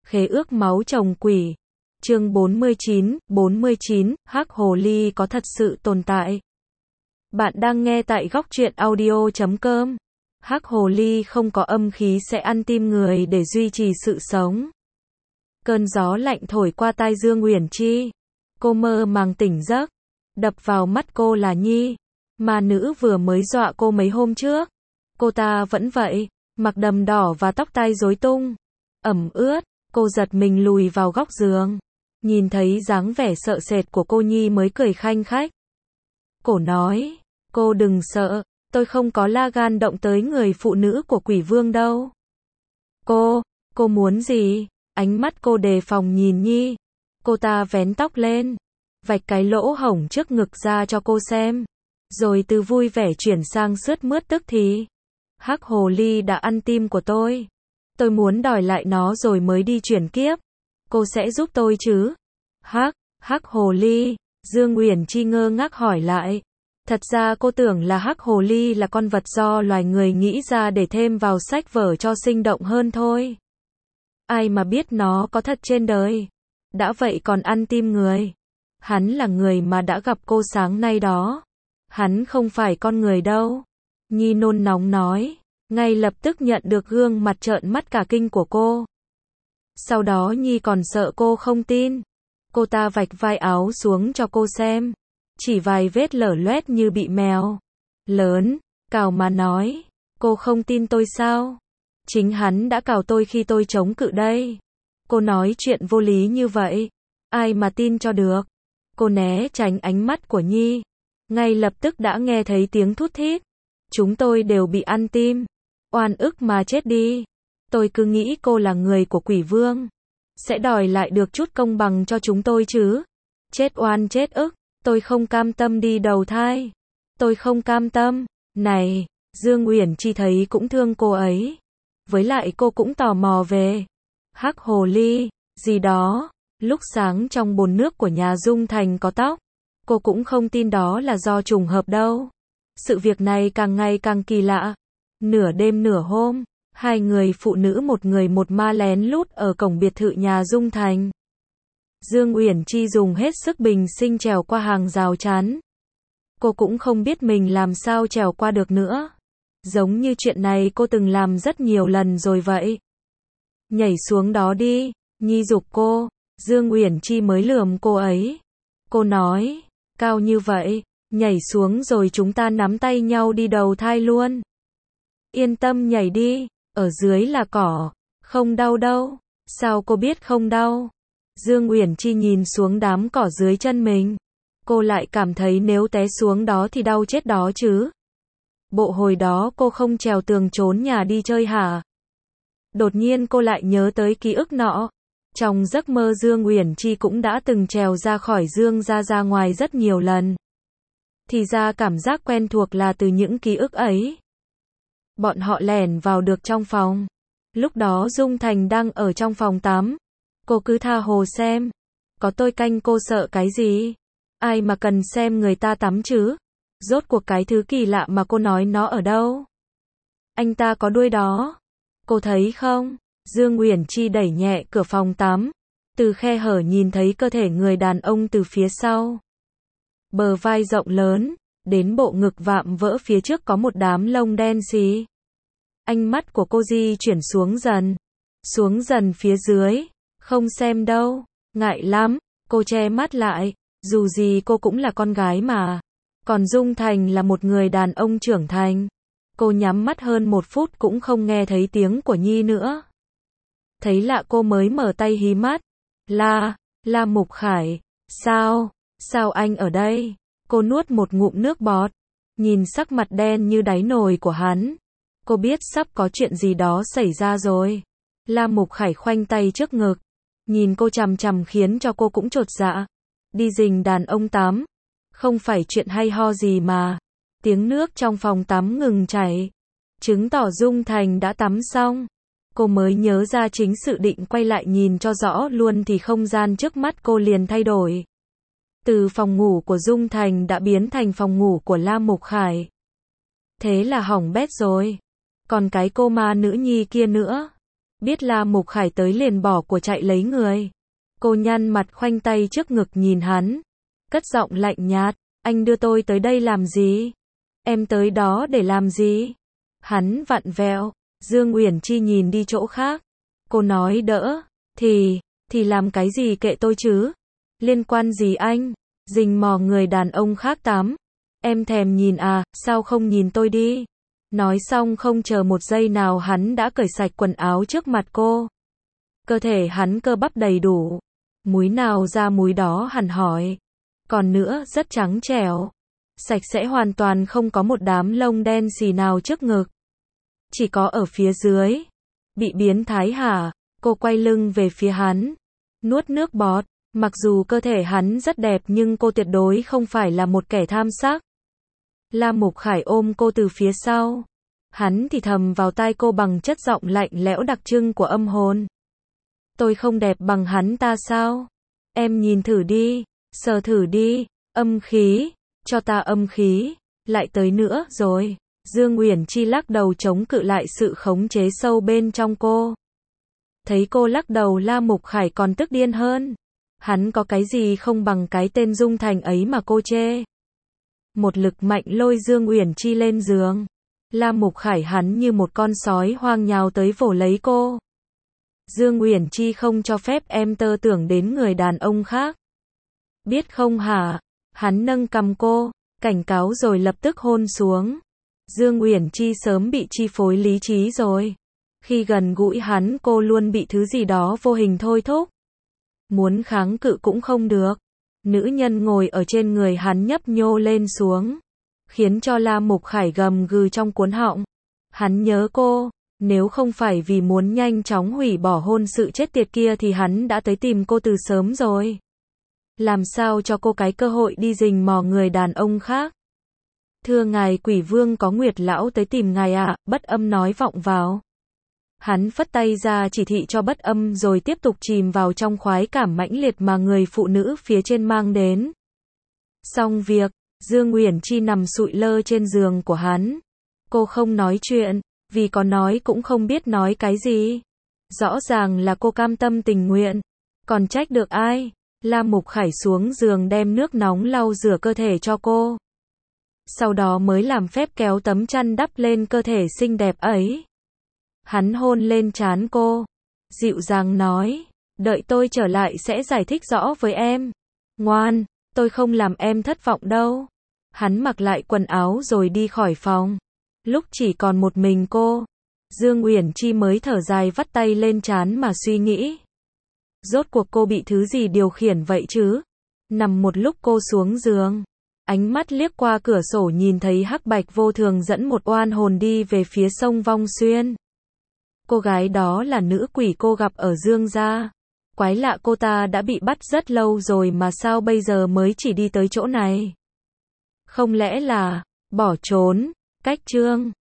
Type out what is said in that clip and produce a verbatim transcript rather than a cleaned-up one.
Khế ước máu chồng quỷ. Chương bốn mươi chín, bốn mươi chín, hắc hồ ly có thật sự tồn tại. Bạn đang nghe tại góc truyện audio chấm com. Hắc hồ ly không có âm khí sẽ ăn tim người để duy trì sự sống. Cơn gió lạnh thổi qua tai Dương Uyển Chi. Cô mơ màng tỉnh giấc. Đập vào mắt cô là Nhi. Ma nữ vừa mới dọa cô mấy hôm trước. Cô ta vẫn vậy, mặc đầm đỏ và tóc tai rối tung. Ẩm ướt, cô giật mình lùi vào góc giường. Nhìn thấy dáng vẻ sợ sệt của cô Nhi mới cười khanh khách. Cổ nói, cô đừng sợ, tôi không có la gan động tới người phụ nữ của quỷ vương đâu. Cô, cô muốn gì? Ánh mắt cô đề phòng nhìn Nhi. Cô ta vén tóc lên, vạch cái lỗ hổng trước ngực ra cho cô xem. Rồi từ vui vẻ chuyển sang sướt mướt tức thì. Hắc hồ ly đã ăn tim của tôi. Tôi muốn đòi lại nó rồi mới đi chuyển kiếp. Cô sẽ giúp tôi chứ? Hắc, hắc hồ ly. Dương Uyển Chi ngơ ngác hỏi lại. Thật ra cô tưởng là hắc hồ ly là con vật do loài người nghĩ ra để thêm vào sách vở cho sinh động hơn thôi. Ai mà biết nó có thật trên đời. Đã vậy còn ăn tim người. Hắn là người mà đã gặp cô sáng nay đó. Hắn không phải con người đâu. Nhi nôn nóng nói. Ngay lập tức nhận được gương mặt trợn mắt cả kinh của cô. Sau đó Nhi còn sợ cô không tin. Cô ta vạch vai áo xuống cho cô xem. Chỉ vài vết lở loét như bị mèo lớn cào mà nói. Cô không tin tôi sao? Chính hắn đã cào tôi khi tôi chống cự đây. Cô nói chuyện vô lý như vậy. Ai mà tin cho được? Cô né tránh ánh mắt của Nhi. Ngay lập tức đã nghe thấy tiếng thút thít. Chúng tôi đều bị ăn tim. Oan ức mà chết đi. Tôi cứ nghĩ cô là người của quỷ vương. Sẽ đòi lại được chút công bằng cho chúng tôi chứ. Chết oan chết ức. Tôi không cam tâm đi đầu thai. Tôi không cam tâm. Này, Dương Uyển Chi thấy cũng thương cô ấy. Với lại cô cũng tò mò về hắc hồ ly, gì đó. Lúc sáng trong bồn nước của nhà Dung Thành có tóc. Cô cũng không tin đó là do trùng hợp đâu. Sự việc này càng ngày càng kỳ lạ. Nửa đêm nửa hôm, hai người phụ nữ một người một ma lén lút ở cổng biệt thự nhà Dung Thành. Dương Uyển Chi dùng hết sức bình sinh trèo qua hàng rào chắn. Cô cũng không biết mình làm sao trèo qua được nữa. Giống như chuyện này cô từng làm rất nhiều lần rồi vậy. Nhảy xuống đó đi, Nhi giục cô. Dương Uyển Chi mới lườm cô ấy. Cô nói, cao như vậy, nhảy xuống rồi chúng ta nắm tay nhau đi đầu thai luôn. Yên tâm nhảy đi, ở dưới là cỏ, không đau đâu. Sao cô biết không đau? Dương Uyển Chi nhìn xuống đám cỏ dưới chân mình. Cô lại cảm thấy nếu té xuống đó thì đau chết đó chứ. Bộ hồi đó cô không trèo tường trốn nhà đi chơi hả? Đột nhiên cô lại nhớ tới ký ức nọ. Trong giấc mơ Dương Uyển Chi cũng đã từng trèo ra khỏi Dương ra ra ngoài rất nhiều lần. Thì ra cảm giác quen thuộc là từ những ký ức ấy. Bọn họ lẻn vào được trong phòng. Lúc đó Dung Thành đang ở trong phòng tắm. Cô cứ tha hồ xem. Có tôi canh cô sợ cái gì? Ai mà cần xem người ta tắm chứ? Rốt cuộc cái thứ kỳ lạ mà cô nói nó ở đâu? Anh ta có đuôi đó. Cô thấy không? Dương Uyển Chi đẩy nhẹ cửa phòng tắm. Từ khe hở nhìn thấy cơ thể người đàn ông từ phía sau. Bờ vai rộng lớn, đến bộ ngực vạm vỡ phía trước có một đám lông đen xì. Ánh mắt của cô di chuyển xuống dần. Xuống dần phía dưới. Không xem đâu. Ngại lắm. Cô che mắt lại. Dù gì cô cũng là con gái mà. Còn Dung Thành là một người đàn ông trưởng thành. Cô nhắm mắt hơn một phút cũng không nghe thấy tiếng của Nhi nữa. Thấy lạ cô mới mở tay hí mắt. La, La Mục Khải. Sao? Sao anh ở đây? Cô nuốt một ngụm nước bọt. Nhìn sắc mặt đen như đáy nồi của hắn. Cô biết sắp có chuyện gì đó xảy ra rồi. La Mục Khải khoanh tay trước ngực. Nhìn cô chằm chằm khiến cho cô cũng chột dạ. Đi rình đàn ông tắm. Không phải chuyện hay ho gì mà. Tiếng nước trong phòng tắm ngừng chảy. Chứng tỏ Dung Thành đã tắm xong. Cô mới nhớ ra chính sự định quay lại nhìn cho rõ luôn thì không gian trước mắt cô liền thay đổi. Từ phòng ngủ của Dung Thành đã biến thành phòng ngủ của La Mục Khải. Thế là hỏng bét rồi. Còn cái cô ma nữ Nhi kia nữa. Biết La Mục Khải tới liền bỏ của chạy lấy người. Cô nhăn mặt khoanh tay trước ngực nhìn hắn. Cất giọng lạnh nhạt, anh đưa tôi tới đây làm gì? Em tới đó để làm gì? Hắn vặn vẹo. Dương Uyển Chi nhìn đi chỗ khác. Cô nói đỡ, thì, thì làm cái gì kệ tôi chứ? Liên quan gì anh? Rình mò người đàn ông khác tắm. Em thèm nhìn à, sao không nhìn tôi đi? Nói xong không chờ một giây nào hắn đã cởi sạch quần áo trước mặt cô. Cơ thể hắn cơ bắp đầy đủ. Múi nào ra múi đó hẳn hỏi. Còn nữa rất trắng trẻo. Sạch sẽ hoàn toàn không có một đám lông đen xì nào trước ngực. Chỉ có ở phía dưới. Bị biến thái hả? Cô quay lưng về phía hắn. Nuốt nước bọt. Mặc dù cơ thể hắn rất đẹp nhưng cô tuyệt đối không phải là một kẻ tham sắc. La Mục Khải ôm cô từ phía sau. Hắn thì thầm vào tai cô bằng chất giọng lạnh lẽo đặc trưng của âm hồn. Tôi không đẹp bằng hắn ta sao? Em nhìn thử đi, sờ thử đi, âm khí, cho ta âm khí, lại tới nữa rồi. Dương Uyển Chi lắc đầu chống cự lại sự khống chế sâu bên trong cô. Thấy cô lắc đầu La Mục Khải còn tức điên hơn. Hắn có cái gì không bằng cái tên Dung Thành ấy mà cô chê. Một lực mạnh lôi Dương Uyển Chi lên giường. La Mục Khải hắn như một con sói hoang nhào tới vồ lấy cô. Dương Uyển Chi không cho phép em tơ tưởng đến người đàn ông khác. Biết không hả? Hắn nâng cằm cô, cảnh cáo rồi lập tức hôn xuống. Dương Uyển Chi sớm bị chi phối lý trí rồi. Khi gần gũi hắn cô luôn bị thứ gì đó vô hình thôi thúc. Muốn kháng cự cũng không được. Nữ nhân ngồi ở trên người hắn nhấp nhô lên xuống. Khiến cho La Mục Khải gầm gừ trong cuốn họng. Hắn nhớ cô. Nếu không phải vì muốn nhanh chóng hủy bỏ hôn sự chết tiệt kia thì hắn đã tới tìm cô từ sớm rồi. Làm sao cho cô cái cơ hội đi rình mò người đàn ông khác. Thưa ngài Quỷ Vương có Nguyệt Lão tới tìm ngài ạ, à, Bất Âm nói vọng vào. Hắn phất tay ra chỉ thị cho Bất Âm rồi tiếp tục chìm vào trong khoái cảm mãnh liệt mà người phụ nữ phía trên mang đến. Xong việc, Dương Uyển Chi nằm sụi lơ trên giường của hắn. Cô không nói chuyện, vì có nói cũng không biết nói cái gì. Rõ ràng là cô cam tâm tình nguyện. Còn trách được ai? La Mục Khải xuống giường đem nước nóng lau rửa cơ thể cho cô. Sau đó mới làm phép kéo tấm chăn đắp lên cơ thể xinh đẹp ấy. Hắn hôn lên trán cô. Dịu dàng nói. Đợi tôi trở lại sẽ giải thích rõ với em. Ngoan, tôi không làm em thất vọng đâu. Hắn mặc lại quần áo rồi đi khỏi phòng. Lúc chỉ còn một mình cô, Dương Uyển Chi mới thở dài vắt tay lên trán mà suy nghĩ. Rốt cuộc cô bị thứ gì điều khiển vậy chứ? Nằm một lúc cô xuống giường. Ánh mắt liếc qua cửa sổ nhìn thấy Hắc Bạch Vô Thường dẫn một oan hồn đi về phía sông Vong Xuyên. Cô gái đó là nữ quỷ cô gặp ở Dương gia. Quái lạ cô ta đã bị bắt rất lâu rồi mà sao bây giờ mới chỉ đi tới chỗ này? Không lẽ là bỏ trốn? Cách chương